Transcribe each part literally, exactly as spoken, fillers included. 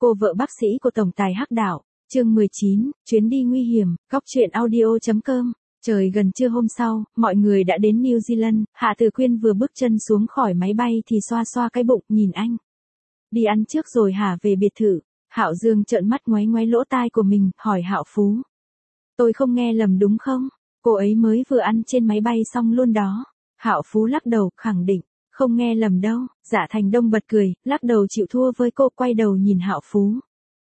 Cô vợ bác sĩ của tổng tài Hắc Đạo, chương mười chín, chuyến đi nguy hiểm, góc truyện audio.com. Trời gần trưa hôm sau, mọi người đã đến New Zealand, Hạ Từ Quyên vừa bước chân xuống khỏi máy bay thì xoa xoa cái bụng, nhìn anh. Đi ăn trước rồi hả? Về biệt thự. Hạo Dương trợn mắt ngoáy ngoáy lỗ tai của mình, hỏi Hạo Phú. Tôi không nghe lầm đúng không? Cô ấy mới vừa ăn trên máy bay xong luôn đó. Hạo Phú lắc đầu, khẳng định. Không nghe lầm đâu. Dạ Thành Đông bật cười, lắc đầu chịu thua với cô, quay đầu nhìn Hạo Phú.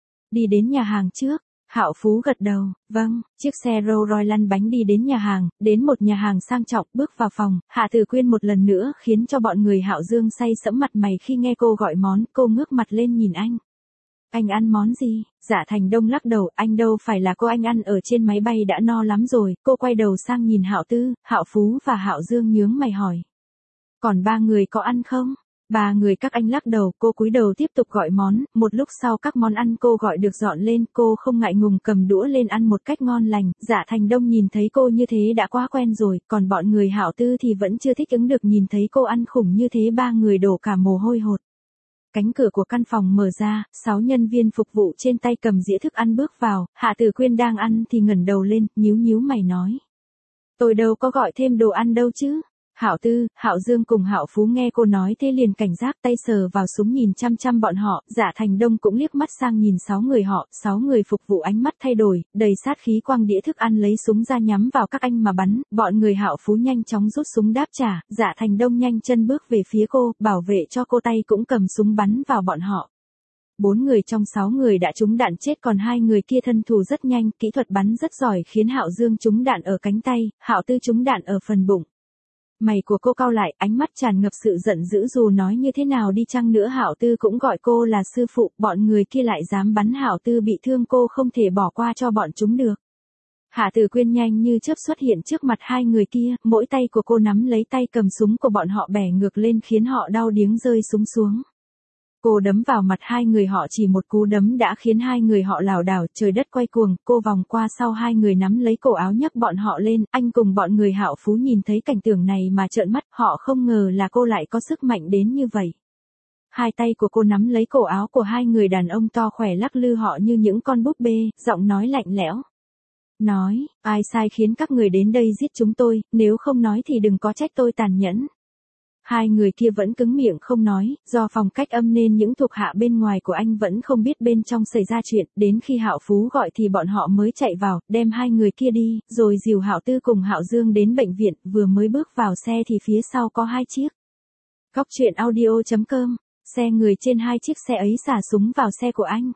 Đi đến nhà hàng trước. Hạo Phú gật đầu, vâng. Chiếc xe Rolls Royce lăn bánh đi đến nhà hàng, đến một nhà hàng sang trọng, bước vào phòng. Hạ Từ Quyên một lần nữa khiến cho bọn người Hạo Dương say sẫm mặt mày khi nghe cô gọi món. Cô ngước mặt lên nhìn anh. Anh ăn món gì? Dạ Thành Đông lắc đầu, anh đâu phải là cô, anh ăn ở trên máy bay đã no lắm rồi. Cô quay đầu sang nhìn Hạo Tư, Hạo Phú và Hạo Dương nhướng mày hỏi. Còn ba người có ăn không? Ba người các anh lắc đầu, cô cúi đầu tiếp tục gọi món. Một lúc sau các món ăn cô gọi được dọn lên, cô không ngại ngùng cầm đũa lên ăn một cách ngon lành. Dạ Thành Đông nhìn thấy cô như thế đã quá quen rồi, còn bọn người Hạo Tư thì vẫn chưa thích ứng được nhìn thấy cô ăn khủng như thế. Ba người đổ cả mồ hôi hột. Cánh cửa của căn phòng mở ra, sáu nhân viên phục vụ trên tay cầm dĩa thức ăn bước vào. Hạ Từ Quyên đang ăn thì ngẩng đầu lên, nhíu nhíu mày nói. Tôi đâu có gọi thêm đồ ăn đâu chứ. Hạo Tư, Hạo Dương cùng Hạo Phú nghe cô nói thế liền cảnh giác, tay sờ vào súng nhìn chăm chăm bọn họ. Dạ Thành Đông cũng liếc mắt sang nhìn sáu người họ, sáu người phục vụ ánh mắt thay đổi, đầy sát khí quăng đĩa thức ăn lấy súng ra nhắm vào các anh mà bắn. Bọn người Hạo Phú nhanh chóng rút súng đáp trả. Dạ Thành Đông nhanh chân bước về phía cô, bảo vệ cho cô, tay cũng cầm súng bắn vào bọn họ. Bốn người trong sáu người đã trúng đạn chết, còn hai người kia thân thủ rất nhanh, kỹ thuật bắn rất giỏi khiến Hạo Dương trúng đạn ở cánh tay, Hạo Tư trúng đạn ở phần bụng. Mày của cô cau lại, ánh mắt tràn ngập sự giận dữ, dù nói như thế nào đi chăng nữa Hạo Tư cũng gọi cô là sư phụ, bọn người kia lại dám bắn Hạo Tư bị thương, cô không thể bỏ qua cho bọn chúng được. Hạ Từ Quyên nhanh như chớp xuất hiện trước mặt hai người kia, mỗi tay của cô nắm lấy tay cầm súng của bọn họ bẻ ngược lên khiến họ đau điếng rơi súng xuống. Cô đấm vào mặt hai người họ, chỉ một cú đấm đã khiến hai người họ lảo đảo, trời đất quay cuồng. Cô vòng qua sau hai người nắm lấy cổ áo nhấc bọn họ lên. Anh cùng bọn người Hạo Phú nhìn thấy cảnh tượng này mà trợn mắt, họ không ngờ là cô lại có sức mạnh đến như vậy. Hai tay của cô nắm lấy cổ áo của hai người đàn ông to khỏe, lắc lư họ như những con búp bê, giọng nói lạnh lẽo. Nói, ai sai khiến các người đến đây giết chúng tôi, nếu không nói thì đừng có trách tôi tàn nhẫn. Hai người kia vẫn cứng miệng không nói, do phòng cách âm nên những thuộc hạ bên ngoài của anh vẫn không biết bên trong xảy ra chuyện. Đến khi Hạo Phú gọi thì bọn họ mới chạy vào, đem hai người kia đi, rồi dìu Hạo Tư cùng Hạo Dương đến bệnh viện. Vừa mới bước vào xe thì phía sau có hai chiếc. Góc truyện audio.com, xe người trên hai chiếc xe ấy xả súng vào xe của anh.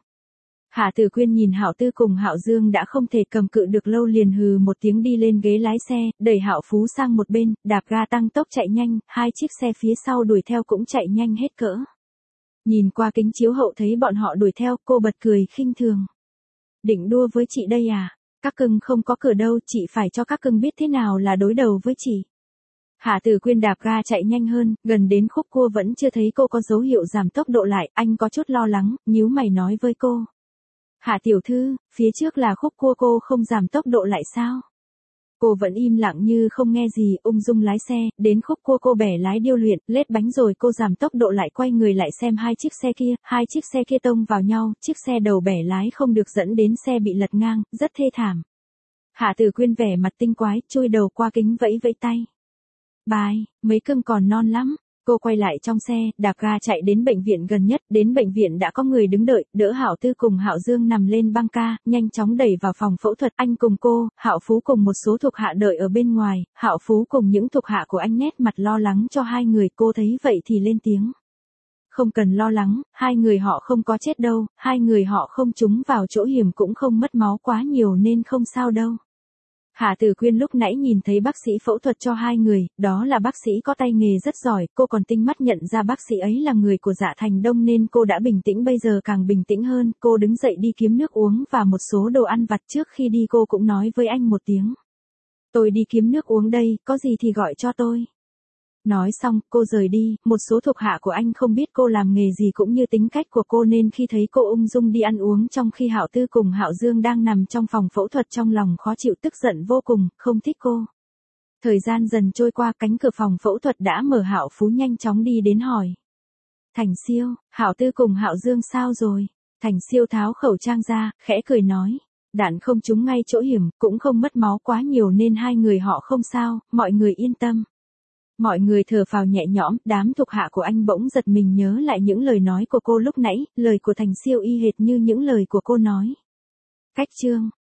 Hạ Từ Quyên nhìn Hạo Tư cùng Hạo Dương đã không thể cầm cự được lâu, liền hừ một tiếng đi lên ghế lái xe, đẩy Hạo Phú sang một bên, đạp ga tăng tốc chạy nhanh, hai chiếc xe phía sau đuổi theo cũng chạy nhanh hết cỡ. Nhìn qua kính chiếu hậu thấy bọn họ đuổi theo, cô bật cười khinh thường. Định đua với chị đây à? Các cưng không có cửa đâu, chị phải cho các cưng biết thế nào là đối đầu với chị. Hạ Từ Quyên đạp ga chạy nhanh hơn, gần đến khúc cua vẫn chưa thấy cô có dấu hiệu giảm tốc độ lại, anh có chút lo lắng, nhíu mày nói với cô. Hạ tiểu thư, phía trước là khúc cua, cô không giảm tốc độ lại sao? Cô vẫn im lặng như không nghe gì, ung dung lái xe, đến khúc cua cô bẻ lái điêu luyện, lết bánh rồi cô giảm tốc độ lại, quay người lại xem hai chiếc xe kia, hai chiếc xe kia tông vào nhau, chiếc xe đầu bẻ lái không được dẫn đến xe bị lật ngang, rất thê thảm. Hạ Từ Quyên vẻ mặt tinh quái, chui đầu qua kính vẫy vẫy tay. Bye, mấy cưng còn non lắm. Cô quay lại trong xe, đạp ga chạy đến bệnh viện gần nhất, đến bệnh viện đã có người đứng đợi, đỡ Hạo Tư cùng Hạo Dương nằm lên băng ca, nhanh chóng đẩy vào phòng phẫu thuật. Anh cùng cô, Hạo Phú cùng một số thuộc hạ đợi ở bên ngoài, Hạo Phú cùng những thuộc hạ của anh nét mặt lo lắng cho hai người, cô thấy vậy thì lên tiếng. Không cần lo lắng, hai người họ không có chết đâu, hai người họ không trúng vào chỗ hiểm cũng không mất máu quá nhiều nên không sao đâu. Hạ Từ Quyên lúc nãy nhìn thấy bác sĩ phẫu thuật cho hai người, đó là bác sĩ có tay nghề rất giỏi, cô còn tinh mắt nhận ra bác sĩ ấy là người của Dạ Thành Đông nên cô đã bình tĩnh, bây giờ càng bình tĩnh hơn. Cô đứng dậy đi kiếm nước uống và một số đồ ăn vặt, trước khi đi cô cũng nói với anh một tiếng. Tôi đi kiếm nước uống đây, có gì thì gọi cho tôi. Nói xong, cô rời đi, một số thuộc hạ của anh không biết cô làm nghề gì cũng như tính cách của cô nên khi thấy cô ung dung đi ăn uống trong khi Hạo Tư cùng Hạo Dương đang nằm trong phòng phẫu thuật trong lòng khó chịu, tức giận vô cùng, không thích cô. Thời gian dần trôi qua, cánh cửa phòng phẫu thuật đã mở, Hạo Phú nhanh chóng đi đến hỏi. Thành Siêu, Hạo Tư cùng Hạo Dương sao rồi? Thành Siêu tháo khẩu trang ra, khẽ cười nói. Đạn không trúng ngay chỗ hiểm, cũng không mất máu quá nhiều nên hai người họ không sao, mọi người yên tâm. Mọi người thở phào nhẹ nhõm, đám thuộc hạ của anh bỗng giật mình nhớ lại những lời nói của cô lúc nãy, lời của Thành Siêu y hệt như những lời của cô nói. Cách chương